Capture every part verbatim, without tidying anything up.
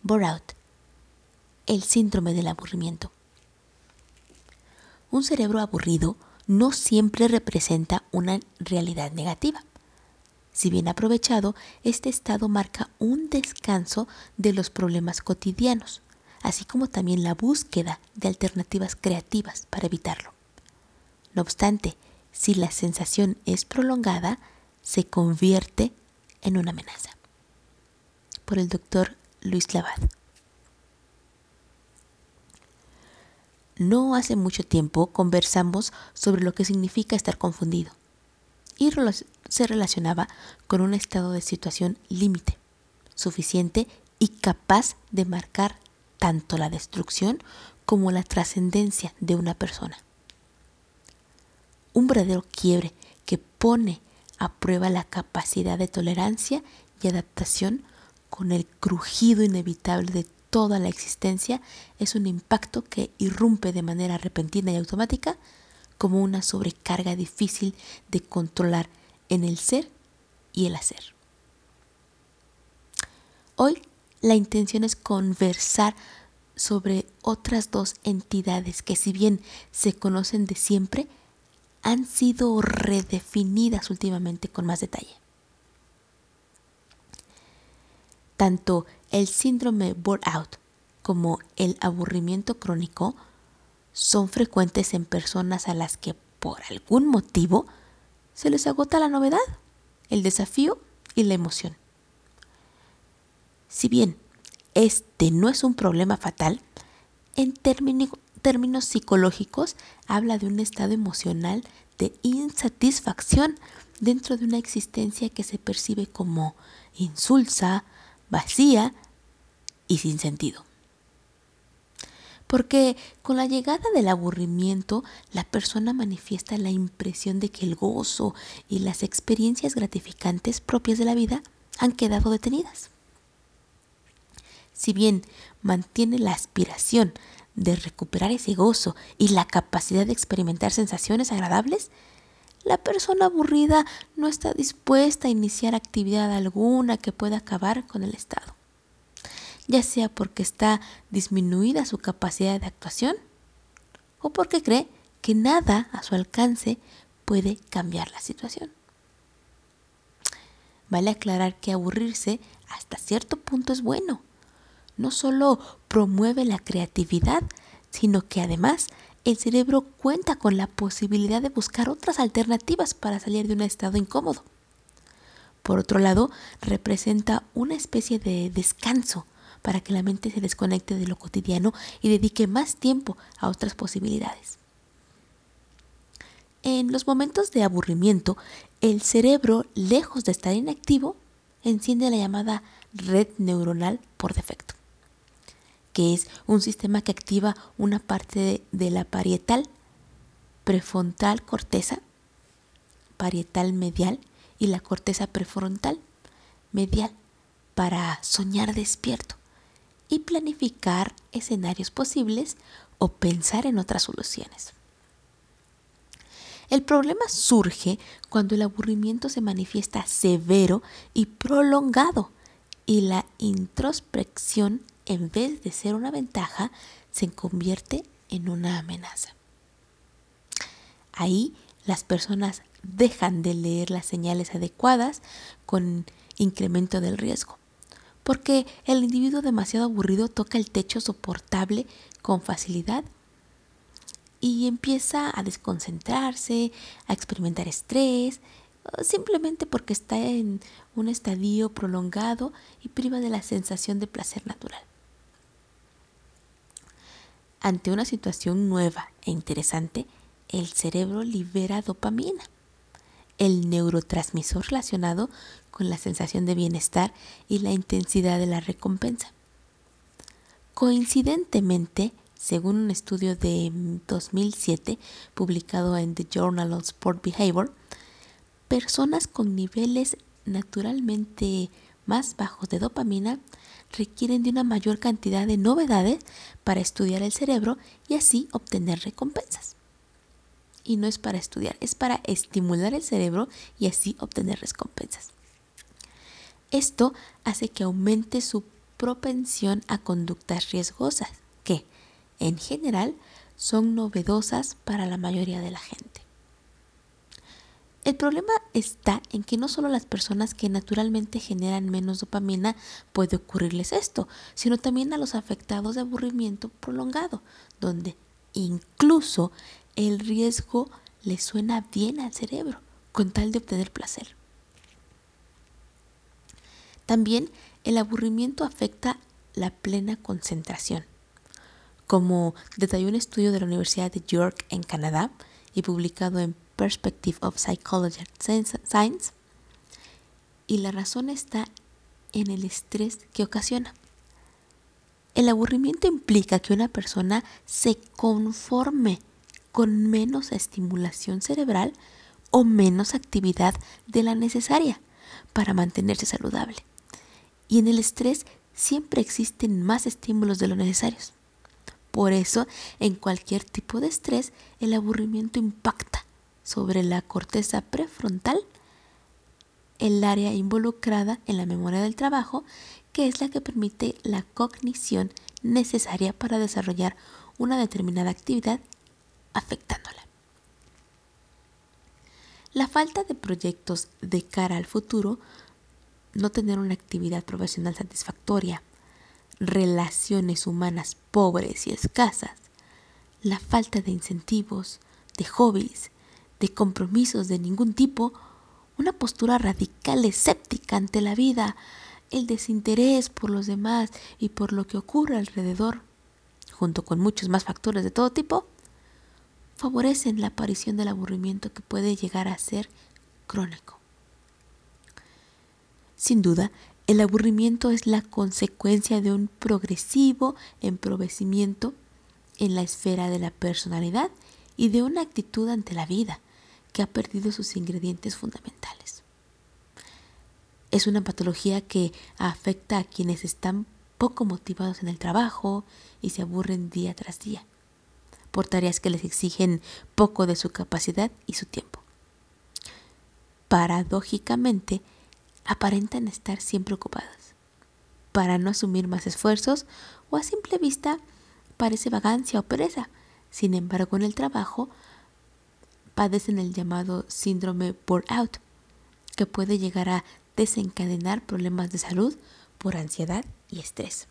Burnout, el síndrome del aburrimiento. Un cerebro aburrido no siempre representa una realidad negativa. Si bien aprovechado, este estado marca un descanso de los problemas cotidianos, así como también la búsqueda de alternativas creativas para evitarlo. No obstante, si la sensación es prolongada, se convierte en una amenaza. Por el doctor Luis Lavad. No hace mucho tiempo conversamos sobre lo que significa estar confundido y se relacionaba con un estado de situación límite, suficiente y capaz de marcar tanto la destrucción como la trascendencia de una persona. Un verdadero quiebre que pone a prueba la capacidad de tolerancia y adaptación con el crujido inevitable de toda la existencia es un impacto que irrumpe de manera repentina y automática como una sobrecarga difícil de controlar en el ser y el hacer. Hoy la intención es conversar sobre otras dos entidades que, si bien se conocen de siempre, han sido redefinidas últimamente con más detalle. Tanto el síndrome burnout como el aburrimiento crónico son frecuentes en personas a las que por algún motivo se les agota la novedad, el desafío y la emoción. Si bien este no es un problema fatal, en términos, términos psicológicos habla de un estado emocional de insatisfacción dentro de una existencia que se percibe como insulsa, vacía y sin sentido. Porque con la llegada del aburrimiento, la persona manifiesta la impresión de que el gozo y las experiencias gratificantes propias de la vida han quedado detenidas. Si bien mantiene la aspiración de recuperar ese gozo y la capacidad de experimentar sensaciones agradables, la persona aburrida no está dispuesta a iniciar actividad alguna que pueda acabar con el estado, ya sea porque está disminuida su capacidad de actuación o porque cree que nada a su alcance puede cambiar la situación. Vale aclarar que aburrirse hasta cierto punto es bueno. No solo promueve la creatividad, sino que además el cerebro cuenta con la posibilidad de buscar otras alternativas para salir de un estado incómodo. Por otro lado, representa una especie de descanso para que la mente se desconecte de lo cotidiano y dedique más tiempo a otras posibilidades. En los momentos de aburrimiento, el cerebro, lejos de estar inactivo, enciende la llamada red neuronal por defecto, que es un sistema que activa una parte de, de la parietal prefrontal corteza, parietal medial y la corteza prefrontal medial para soñar despierto y planificar escenarios posibles o pensar en otras soluciones. El problema surge cuando el aburrimiento se manifiesta severo y prolongado y la introspección, en vez de ser una ventaja, se convierte en una amenaza. Ahí las personas dejan de leer las señales adecuadas con incremento del riesgo, porque el individuo demasiado aburrido toca el techo soportable con facilidad y empieza a desconcentrarse, a experimentar estrés, simplemente porque está en un estadio prolongado y priva de la sensación de placer natural. Ante una situación nueva e interesante, el cerebro libera dopamina, el neurotransmisor relacionado con la sensación de bienestar y la intensidad de la recompensa. Coincidentemente, según un estudio de dos mil siete publicado en The Journal of Sport Behavior, personas con niveles naturalmente más bajos de dopamina requieren de una mayor cantidad de novedades para estudiar el cerebro y así obtener recompensas. Y no es para estudiar, es para estimular el cerebro y así obtener recompensas. Esto hace que aumente su propensión a conductas riesgosas que, en general, son novedosas para la mayoría de la gente. El problema está en que no solo las personas que naturalmente generan menos dopamina puede ocurrirles esto, sino también a los afectados de aburrimiento prolongado, donde incluso el riesgo le suena bien al cerebro, con tal de obtener placer. También el aburrimiento afecta la plena concentración. Como detalló un estudio de la Universidad de York en Canadá y publicado en Perspective of Psychology and Science, y la razón está en el estrés que ocasiona. El aburrimiento implica que una persona se conforme con menos estimulación cerebral o menos actividad de la necesaria para mantenerse saludable. Y en el estrés siempre existen más estímulos de lo necesarios. Por eso, en cualquier tipo de estrés, el aburrimiento impacta sobre la corteza prefrontal, el área involucrada en la memoria del trabajo, que es la que permite la cognición necesaria para desarrollar una determinada actividad, afectándola. La falta de proyectos de cara al futuro, no tener una actividad profesional satisfactoria, relaciones humanas pobres y escasas, la falta de incentivos, de hobbies, de compromisos de ningún tipo, una postura radical escéptica ante la vida, el desinterés por los demás y por lo que ocurre alrededor, junto con muchos más factores de todo tipo, favorecen la aparición del aburrimiento que puede llegar a ser crónico. Sin duda, el aburrimiento es la consecuencia de un progresivo empobrecimiento en la esfera de la personalidad y de una actitud ante la vida que ha perdido sus ingredientes fundamentales. Es una patología que afecta a quienes están poco motivados en el trabajo y se aburren día tras día por tareas que les exigen poco de su capacidad y su tiempo. Paradójicamente, aparentan estar siempre ocupadas para no asumir más esfuerzos o a simple vista parece vagancia o pereza. Sin embargo, en el trabajo padecen el llamado síndrome burnout, que puede llegar a desencadenar problemas de salud por ansiedad y estrés.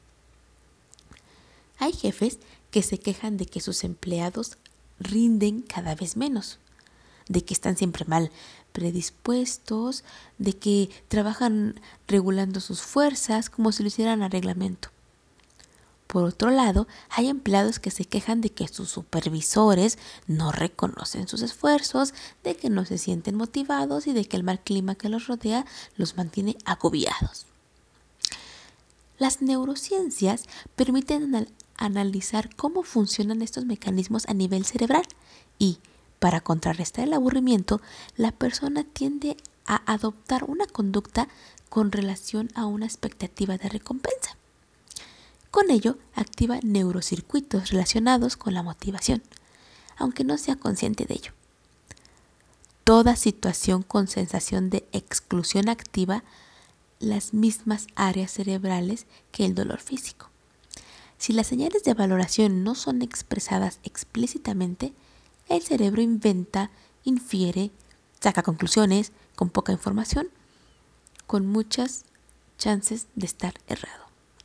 Hay jefes que se quejan de que sus empleados rinden cada vez menos, de que están siempre mal predispuestos, de que trabajan regulando sus fuerzas como si lo hicieran a reglamento. Por otro lado, hay empleados que se quejan de que sus supervisores no reconocen sus esfuerzos, de que no se sienten motivados y de que el mal clima que los rodea los mantiene agobiados. Las neurociencias permiten anal- analizar cómo funcionan estos mecanismos a nivel cerebral y, para contrarrestar el aburrimiento, la persona tiende a adoptar una conducta con relación a una expectativa de recompensa. Con ello, activa neurocircuitos relacionados con la motivación, aunque no sea consciente de ello. Toda situación con sensación de exclusión activa las mismas áreas cerebrales que el dolor físico. Si las señales de valoración no son expresadas explícitamente, el cerebro inventa, infiere, saca conclusiones con poca información, con muchas chances de estar errado.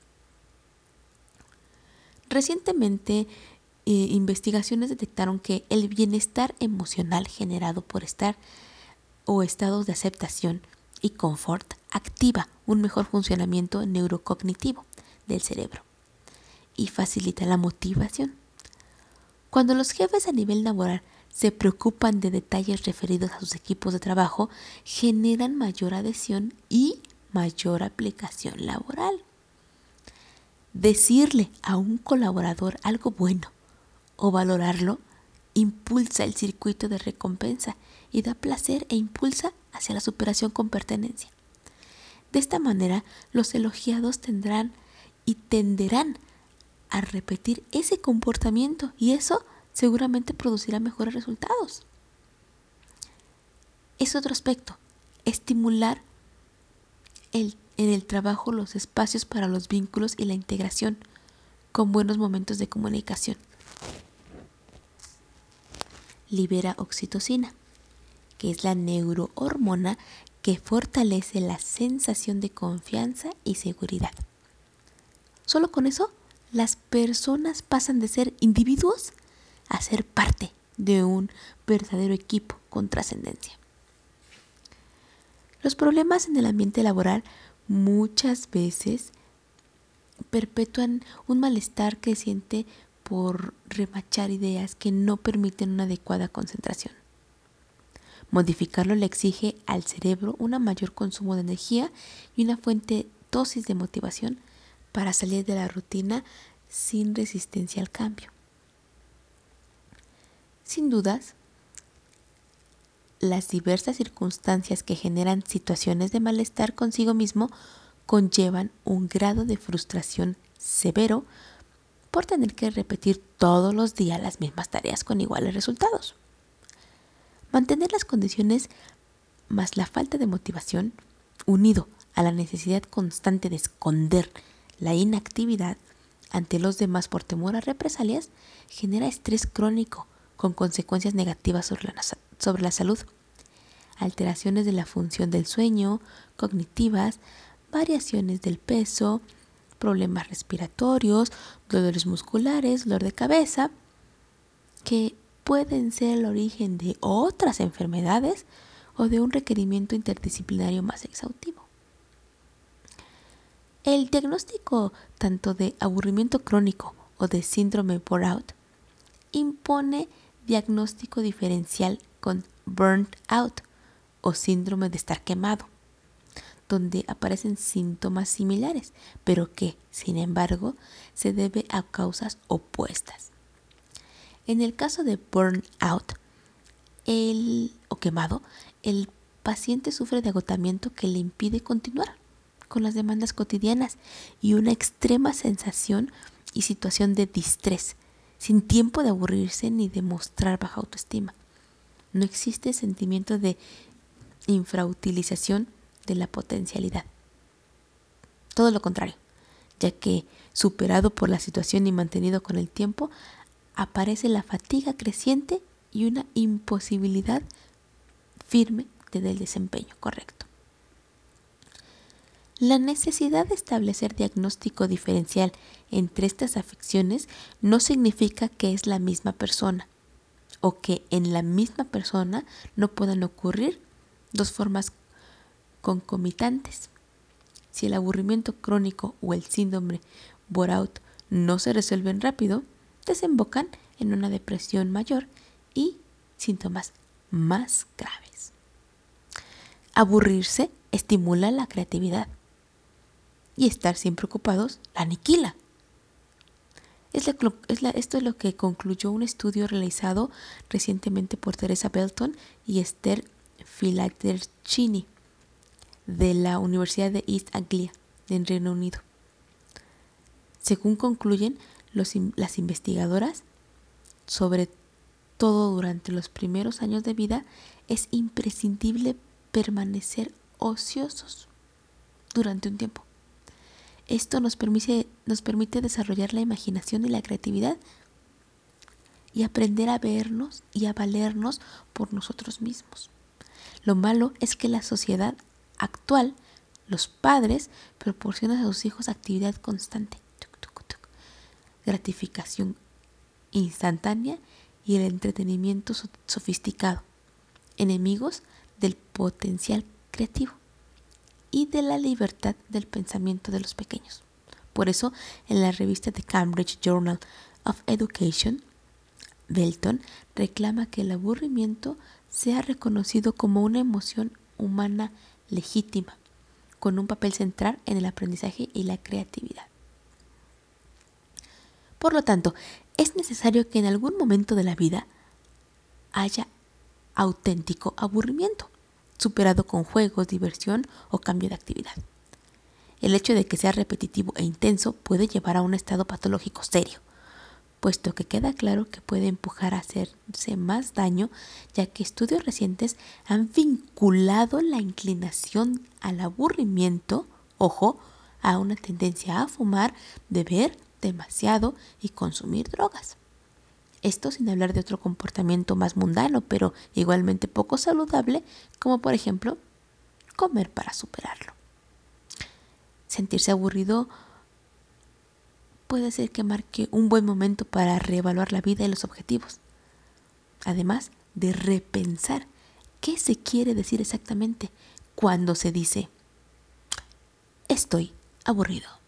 Recientemente, eh, investigaciones detectaron que el bienestar emocional generado por estar o estados de aceptación y confort activa un mejor funcionamiento neurocognitivo del cerebro y facilita la motivación. Cuando los jefes a nivel laboral se preocupan de detalles referidos a sus equipos de trabajo, generan mayor adhesión y mayor aplicación laboral. Decirle a un colaborador algo bueno o valorarlo impulsa el circuito de recompensa y da placer e impulsa hacia la superación con pertenencia. De esta manera, los elogiados tendrán y tenderán a repetir ese comportamiento y eso seguramente producirá mejores resultados. Es otro aspecto, estimular el en el trabajo los espacios para los vínculos y la integración, con buenos momentos de comunicación. Libera oxitocina, que es la neurohormona que fortalece la sensación de confianza y seguridad. Solo con eso, las personas pasan de ser individuos a ser parte de un verdadero equipo con trascendencia. Los problemas en el ambiente laboral muchas veces perpetúan un malestar creciente por remachar ideas que no permiten una adecuada concentración. Modificarlo le exige al cerebro un mayor consumo de energía y una fuente dosis de motivación para salir de la rutina sin resistencia al cambio. Sin dudas, las diversas circunstancias que generan situaciones de malestar consigo mismo conllevan un grado de frustración severo por tener que repetir todos los días las mismas tareas con iguales resultados. Mantener las condiciones más la falta de motivación, unido a la necesidad constante de esconder la inactividad ante los demás por temor a represalias, genera estrés crónico con consecuencias negativas sobre la, sobre la salud, alteraciones de la función del sueño, cognitivas, variaciones del peso, problemas respiratorios, dolores musculares, dolor de cabeza, que pueden ser el origen de otras enfermedades o de un requerimiento interdisciplinario más exhaustivo. El diagnóstico tanto de aburrimiento crónico o de síndrome burnout impone diagnóstico diferencial con burnt out o síndrome de estar quemado, donde aparecen síntomas similares, pero que, sin embargo, se debe a causas opuestas. En el caso de burnout el, o quemado, el paciente sufre de agotamiento que le impide continuar con las demandas cotidianas y una extrema sensación y situación de distrés, sin tiempo de aburrirse ni de mostrar baja autoestima. No existe sentimiento de infrautilización de la potencialidad. Todo lo contrario, ya que superado por la situación y mantenido con el tiempo, aparece la fatiga creciente y una imposibilidad firme del desempeño correcto. La necesidad de establecer diagnóstico diferencial entre estas afecciones no significa que es la misma persona o que en la misma persona no puedan ocurrir dos formas concomitantes. Si el aburrimiento crónico o el síndrome burnout no se resuelven rápido, desembocan en una depresión mayor y síntomas más graves. Aburrirse estimula la creatividad y estar siempre ocupados la aniquila. Es la, es la, esto es lo que concluyó un estudio realizado recientemente por Teresa Belton y Esther Filatercini de la Universidad de East Anglia en Reino Unido. Según concluyen los, las investigadoras, sobre todo durante los primeros años de vida, es imprescindible permanecer ociosos durante un tiempo. Esto nos permite, nos permite desarrollar la imaginación y la creatividad y aprender a vernos y a valernos por nosotros mismos. Lo malo es que la sociedad actual, los padres, proporcionan a sus hijos actividad constante, tuc, tuc, tuc, gratificación instantánea y el entretenimiento sofisticado, enemigos del potencial creativo y de la libertad del pensamiento de los pequeños. Por eso, en la revista The Cambridge Journal of Education, Belton reclama que el aburrimiento sea reconocido como una emoción humana legítima, con un papel central en el aprendizaje y la creatividad. Por lo tanto, es necesario que en algún momento de la vida haya auténtico aburrimiento, superado con juegos, diversión o cambio de actividad. El hecho de que sea repetitivo e intenso puede llevar a un estado patológico serio, puesto que queda claro que puede empujar a hacerse más daño, ya que estudios recientes han vinculado la inclinación al aburrimiento ojo, a una tendencia a fumar, beber demasiado y consumir drogas. Esto sin hablar de otro comportamiento más mundano, pero igualmente poco saludable, como por ejemplo, comer para superarlo. Sentirse aburrido puede ser que marque un buen momento para reevaluar la vida y los objetivos. Además de repensar qué se quiere decir exactamente cuando se dice estoy aburrido.